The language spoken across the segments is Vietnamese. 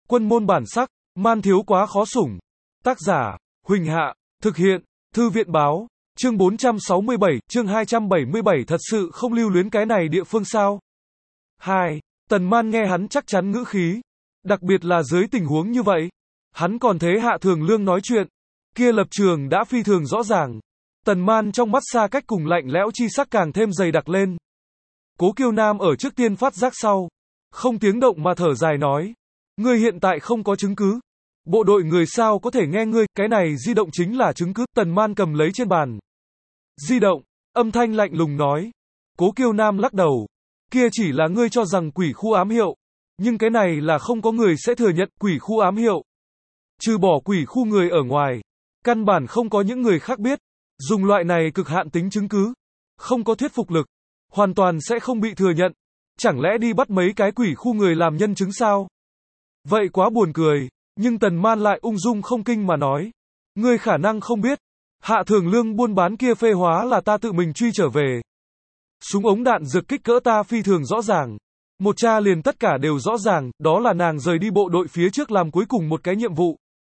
Quân môn bản sắc, man thiếu quá khó sủng. Tác giả, Huỳnh Hạ, thực hiện, Thư viện báo, chương 467, chương 277 thật sự không lưu luyến cái này địa phương sao? 2. Tần Man nghe hắn chắc chắn ngữ khí, đặc biệt là dưới tình huống như vậy. Hắn còn thế Hạ Thường Lương nói chuyện, kia lập trường đã phi thường rõ ràng. Tần Man trong mắt xa cách cùng lạnh lẽo chi sắc càng thêm dày đặc lên. Cố Kiêu Nam ở trước tiên phát giác sau, không tiếng động mà thở dài nói, ngươi hiện tại không có chứng cứ. Bộ đội người sao có thể nghe ngươi, cái này di động chính là chứng cứ. Tần Man cầm lấy trên bàn di động, âm thanh lạnh lùng nói. Cố Kiêu Nam lắc đầu, kia chỉ là ngươi cho rằng quỷ khu ám hiệu, nhưng cái này là không có người sẽ thừa nhận quỷ khu ám hiệu. Trừ bỏ quỷ khu người ở ngoài, căn bản không có những người khác biết. Dùng loại này cực hạn tính chứng cứ, không có thuyết phục lực, hoàn toàn sẽ không bị thừa nhận. Chẳng lẽ đi bắt mấy cái quỷ khu người làm nhân chứng sao? Vậy quá buồn cười, nhưng Tần Man lại ung dung không kinh mà nói. Ngươi khả năng không biết, Hạ Thường Lương buôn bán kia phê hóa là ta tự mình truy trở về. Súng ống đạn dược kích cỡ ta phi thường rõ ràng. Một tra liền tất cả đều rõ ràng, đó là nàng rời đi bộ đội phía trước làm cuối cùng một cái nhiệm vụ.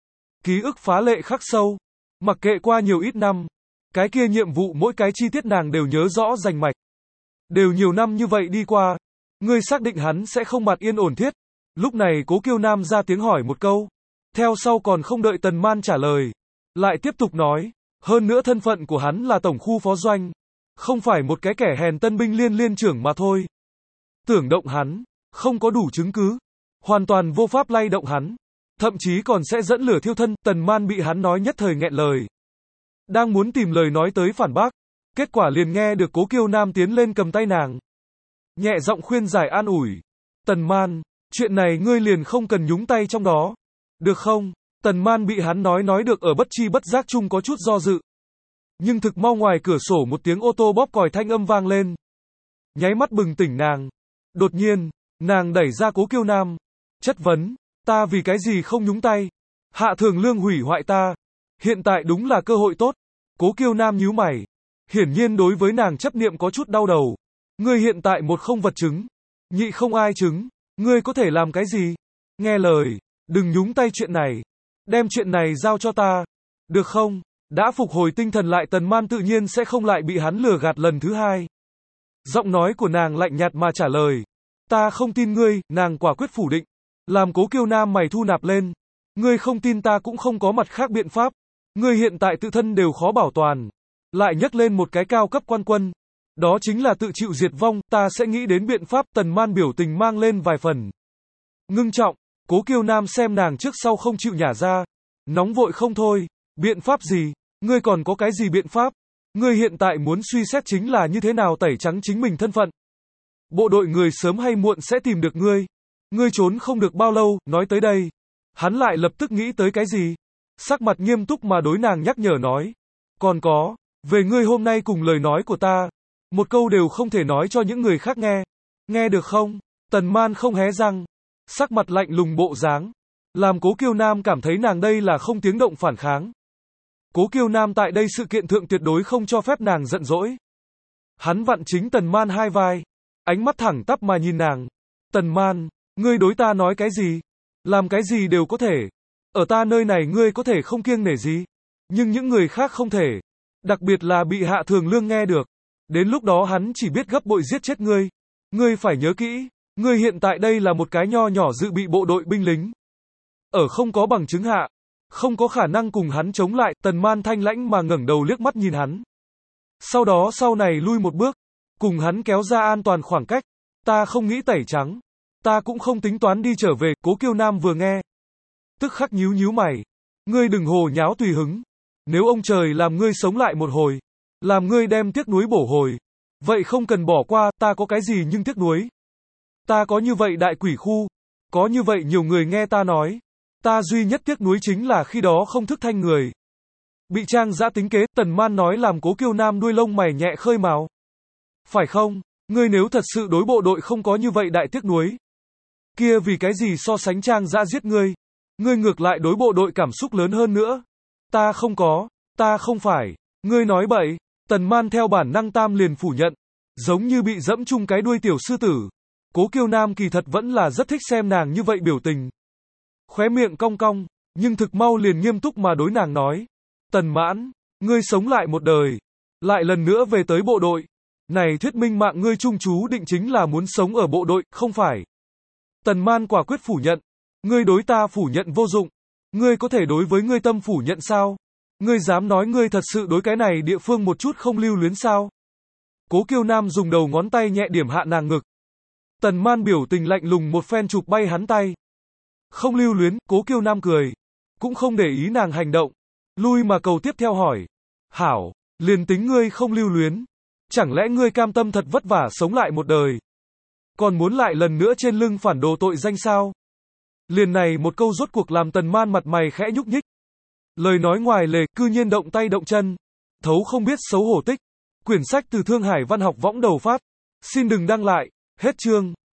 Ký ức phá lệ khắc sâu. Mặc kệ qua nhiều ít năm, cái kia nhiệm vụ mỗi cái chi tiết nàng đều nhớ rõ rành mạch. Đều nhiều năm như vậy đi qua, ngươi xác định hắn sẽ không mặt yên ổn thiết. Lúc này Cố Kiêu Nam ra tiếng hỏi một câu, theo sau còn không đợi Tần Man trả lời, lại tiếp tục nói, hơn nữa thân phận của hắn là tổng khu phó doanh, không phải một cái kẻ hèn tân binh liên trưởng mà thôi. Tưởng động hắn, không có đủ chứng cứ, hoàn toàn vô pháp lay động hắn, thậm chí còn sẽ dẫn lửa thiêu thân. Tần Man bị hắn nói nhất thời nghẹn lời, đang muốn tìm lời nói tới phản bác, kết quả liền nghe được Cố Kiêu Nam tiến lên cầm tay nàng, nhẹ giọng khuyên giải an ủi. Tần Man, chuyện này ngươi liền không cần nhúng tay trong đó, được không? Tần Man bị hắn nói được ở bất chi bất giác chung có chút do dự. Nhưng thực mau ngoài cửa sổ một tiếng ô tô bóp còi thanh âm vang lên, nháy mắt bừng tỉnh nàng. Đột nhiên, nàng đẩy ra Cố Kiêu Nam, chất vấn, ta vì cái gì không nhúng tay? Hạ Thường Lương hủy hoại ta, hiện tại đúng là cơ hội tốt. Cố Kiêu Nam nhíu mày, hiển nhiên đối với nàng chấp niệm có chút đau đầu. Ngươi hiện tại một không vật chứng, nhị không ai chứng, ngươi có thể làm cái gì? Nghe lời, đừng nhúng tay chuyện này, đem chuyện này giao cho ta, được không? Đã phục hồi tinh thần lại Tần Man tự nhiên sẽ không lại bị hắn lừa gạt lần thứ hai. Giọng nói của nàng lạnh nhạt mà trả lời, ta không tin ngươi. Nàng quả quyết phủ định, làm Cố Kiêu Nam mày thu nạp lên, ngươi không tin ta cũng không có mặt khác biện pháp. Ngươi hiện tại tự thân đều khó bảo toàn, lại nhắc lên một cái cao cấp quan quân, đó chính là tự chịu diệt vong. Ta sẽ nghĩ đến biện pháp. Tần Man biểu tình mang lên vài phần ngưng trọng. Cố Kiêu Nam xem nàng trước sau không chịu nhả ra, nóng vội không thôi. Biện pháp gì? Ngươi còn có cái gì biện pháp? Ngươi hiện tại muốn suy xét chính là như thế nào tẩy trắng chính mình thân phận. Bộ đội người sớm hay muộn sẽ tìm được ngươi. Ngươi trốn không được bao lâu. Nói tới đây, hắn lại lập tức nghĩ tới cái gì, sắc mặt nghiêm túc mà đối nàng nhắc nhở nói, còn có, về ngươi hôm nay cùng lời nói của ta, một câu đều không thể nói cho những người khác nghe. Nghe được không? Tần Man không hé răng, sắc mặt lạnh lùng bộ dáng, làm Cố Kiêu Nam cảm thấy nàng đây là không tiếng động phản kháng. Cố Kiêu Nam tại đây sự kiện thượng tuyệt đối không cho phép nàng giận dỗi. Hắn vặn chính Tần Man hai vai, ánh mắt thẳng tắp mà nhìn nàng. Tần Man, ngươi đối ta nói cái gì? Làm cái gì đều có thể. Ở ta nơi này ngươi có thể không kiêng nể gì, nhưng những người khác không thể. Đặc biệt là bị Hạ Thường Lương nghe được. Đến lúc đó hắn chỉ biết gấp bội giết chết ngươi. Ngươi phải nhớ kỹ, ngươi hiện tại đây là một cái nho nhỏ dự bị bộ đội binh lính. Ở không có bằng chứng hạ, không có khả năng cùng hắn chống lại. Tần Man thanh lãnh mà ngẩng đầu liếc mắt nhìn hắn. Sau đó sau này lui một bước, cùng hắn kéo ra an toàn khoảng cách. Ta không nghĩ tẩy trắng, ta cũng không tính toán đi trở về. Cố Kiêu Nam vừa nghe, tức khắc nhíu mày. Ngươi đừng hồ nháo tùy hứng. Nếu ông trời làm ngươi sống lại một hồi, làm ngươi đem tiếc nuối bổ hồi, vậy không cần bỏ qua. Ta có cái gì nhưng tiếc nuối? Ta có như vậy đại quỷ khu, có như vậy nhiều người nghe ta nói. Ta duy nhất tiếc nuối chính là khi đó không thức thanh người, bị Trang Dã tính kế. Tần Man nói làm Cố Kiêu Nam đuôi lông mày nhẹ khơi mào. Phải không? Ngươi nếu thật sự đối bộ đội không có như vậy đại tiếc nuối, kia vì cái gì so sánh Trang Dã giết ngươi, ngươi ngược lại đối bộ đội cảm xúc lớn hơn nữa? Ta không có, ta không phải, ngươi nói bậy. Tần Man theo bản năng tam liền phủ nhận, giống như bị dẫm chung cái đuôi tiểu sư tử. Cố Kiêu Nam kỳ thật vẫn là rất thích xem nàng như vậy biểu tình. khóe miệng cong cong, nhưng thực mau liền nghiêm túc mà đối nàng nói. Tần Mãn, ngươi sống lại một đời, lại lần nữa về tới bộ đội. Này thuyết minh mạng ngươi chung chú định chính là muốn sống ở bộ đội, không phải? Tần Man quả quyết phủ nhận. Ngươi đối ta phủ nhận vô dụng. Ngươi có thể đối với ngươi tâm phủ nhận sao? Ngươi dám nói ngươi thật sự đối cái này địa phương một chút không lưu luyến sao? Cố Kiêu Nam dùng đầu ngón tay nhẹ điểm hạ nàng ngực. Tần Man biểu tình lạnh lùng một phen chụp bay hắn tay. Không lưu luyến, Cố Kiêu Nam cười. Cũng không để ý nàng hành động. Lui mà cầu tiếp theo hỏi. Hảo, liền tính ngươi không lưu luyến. Chẳng lẽ ngươi cam tâm thật vất vả sống lại một đời? Còn muốn lại lần nữa trên lưng phản đồ tội danh sao? Liền này một câu rốt cuộc làm Tần Man mặt mày khẽ nhúc nhích. Lời nói ngoài lề, cư nhiên động tay động chân. Thấu không biết xấu hổ tích. Quyển sách từ Thương Hải Văn học võng đầu phát. Xin đừng đăng lại. Hết chương.